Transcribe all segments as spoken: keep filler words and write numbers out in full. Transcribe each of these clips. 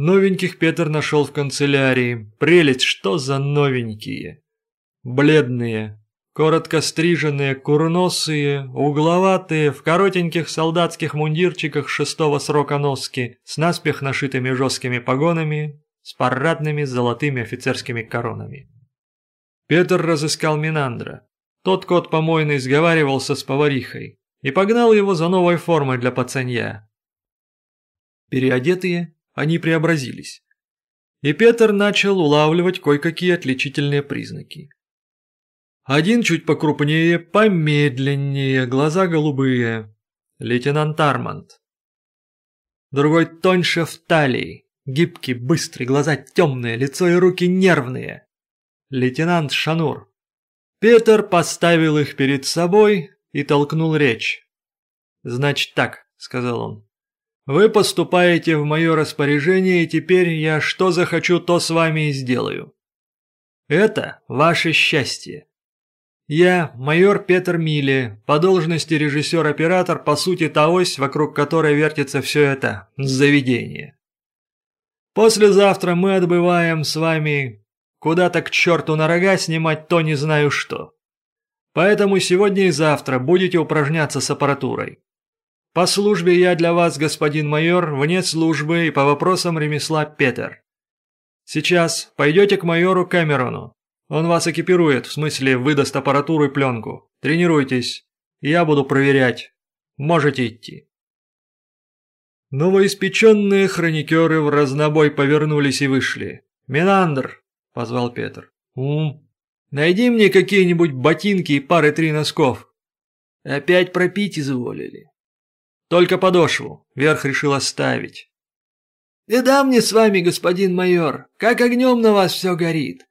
Новеньких Петр нашел в канцелярии. Прелесть, что за новенькие! Бледные, коротко стриженные, курносые, угловатые, в коротеньких солдатских мундирчиках шестого срока носки, с наспех нашитыми жесткими погонами, с парадными золотыми офицерскими коронами. Петр разыскал Менандра. Тот кот помойный сговаривался с поварихой и погнал его за новой формой для пацанья. Переодетые, они преобразились. И Петр начал улавливать кое-какие отличительные признаки. Один чуть покрупнее, помедленнее, глаза голубые. Лейтенант Арманд. Другой тоньше в талии, гибкий, быстрый, глаза темные, лицо и руки нервные. Лейтенант Шанур. Петр поставил их перед собой и толкнул речь. «Значит так», — сказал он, — «вы поступаете в мое распоряжение, и теперь я что захочу, то с вами и сделаю. Это ваше счастье. Я, майор Петр Миле, по должности режиссер-оператор, по сути та ось, вокруг которой вертится все это заведение. Послезавтра мы отбываем с вами куда-то к черту на рога снимать то не знаю что. Поэтому сегодня и завтра будете упражняться с аппаратурой. По службе я для вас, господин майор, вне службы и по вопросам ремесла Петр. Сейчас пойдете к майору Кэмерону. Он вас экипирует, в смысле выдаст аппаратуру и пленку. Тренируйтесь. Я буду проверять. Можете идти». Новоиспеченные хроникеры в разнобой повернулись и вышли. «Менандр», — позвал Петр. «Ум, найди мне какие-нибудь ботинки и пары-три носков». «Опять пропить изволили?» «Только подошву. Верх решил оставить». «Беда мне с вами, господин майор. Как огнем на вас все горит.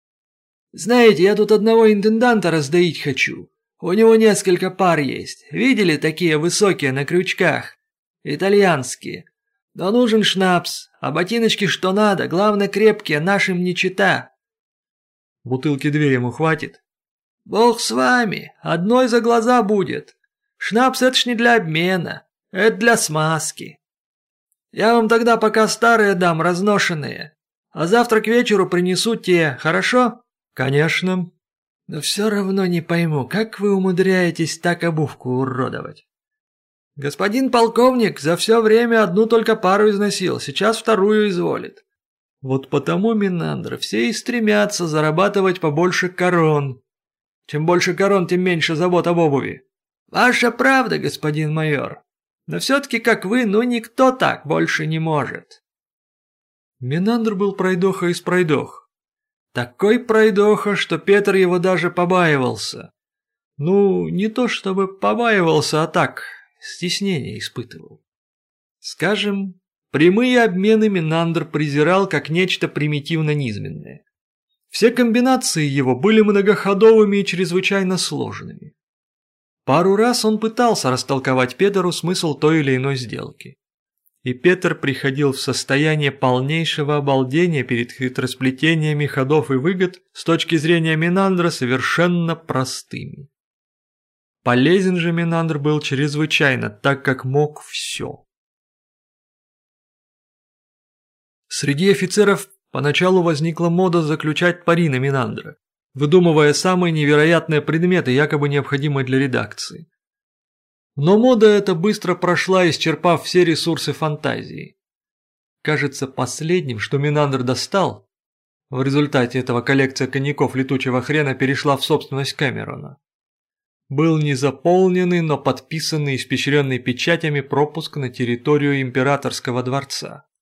Знаете, я тут одного интенданта раздоить хочу. У него несколько пар есть. Видели, такие высокие на крючках? Итальянские. Но нужен шнапс, а ботиночки что надо, главное крепкие, нашим не чита». «Бутылки две ему хватит?» «Бог с вами, одной за глаза будет. Шнапс это ж не для обмена, это для смазки. Я вам тогда пока старые дам, разношенные, а завтра к вечеру принесу те, хорошо?» «Конечно. Но все равно не пойму, как вы умудряетесь так обувку уродовать?» «Господин полковник за все время одну только пару износил, сейчас вторую изволит». «Вот потому, Менандр, все и стремятся зарабатывать побольше корон. Чем больше корон, тем меньше забот об обуви». «Ваша правда, господин майор. Но все-таки, как вы, ну никто так больше не может». Менандр был пройдоха из пройдох. Такой пройдоха, что Петр его даже побаивался. Ну, не то чтобы побаивался, а так, стеснение испытывал. Скажем, прямые обмены Менандр презирал как нечто примитивно-низменное. Все комбинации его были многоходовыми и чрезвычайно сложными. Пару раз он пытался растолковать Петру смысл той или иной сделки. И Петр приходил в состояние полнейшего обалдения перед хитросплетениями ходов и выгод с точки зрения Менандра совершенно простыми. Полезен же Менандр был чрезвычайно, так как мог все. Среди офицеров поначалу возникла мода заключать пари на Менандра, выдумывая самые невероятные предметы, якобы необходимые для редакции. Но мода эта быстро прошла, исчерпав все ресурсы фантазии. Кажется, последним, что Менандр достал, в результате этого коллекция коньяков летучего хрена перешла в собственность Кэмерона, был незаполненный, но подписанный, испещренный печатями пропуск на территорию императорского дворца.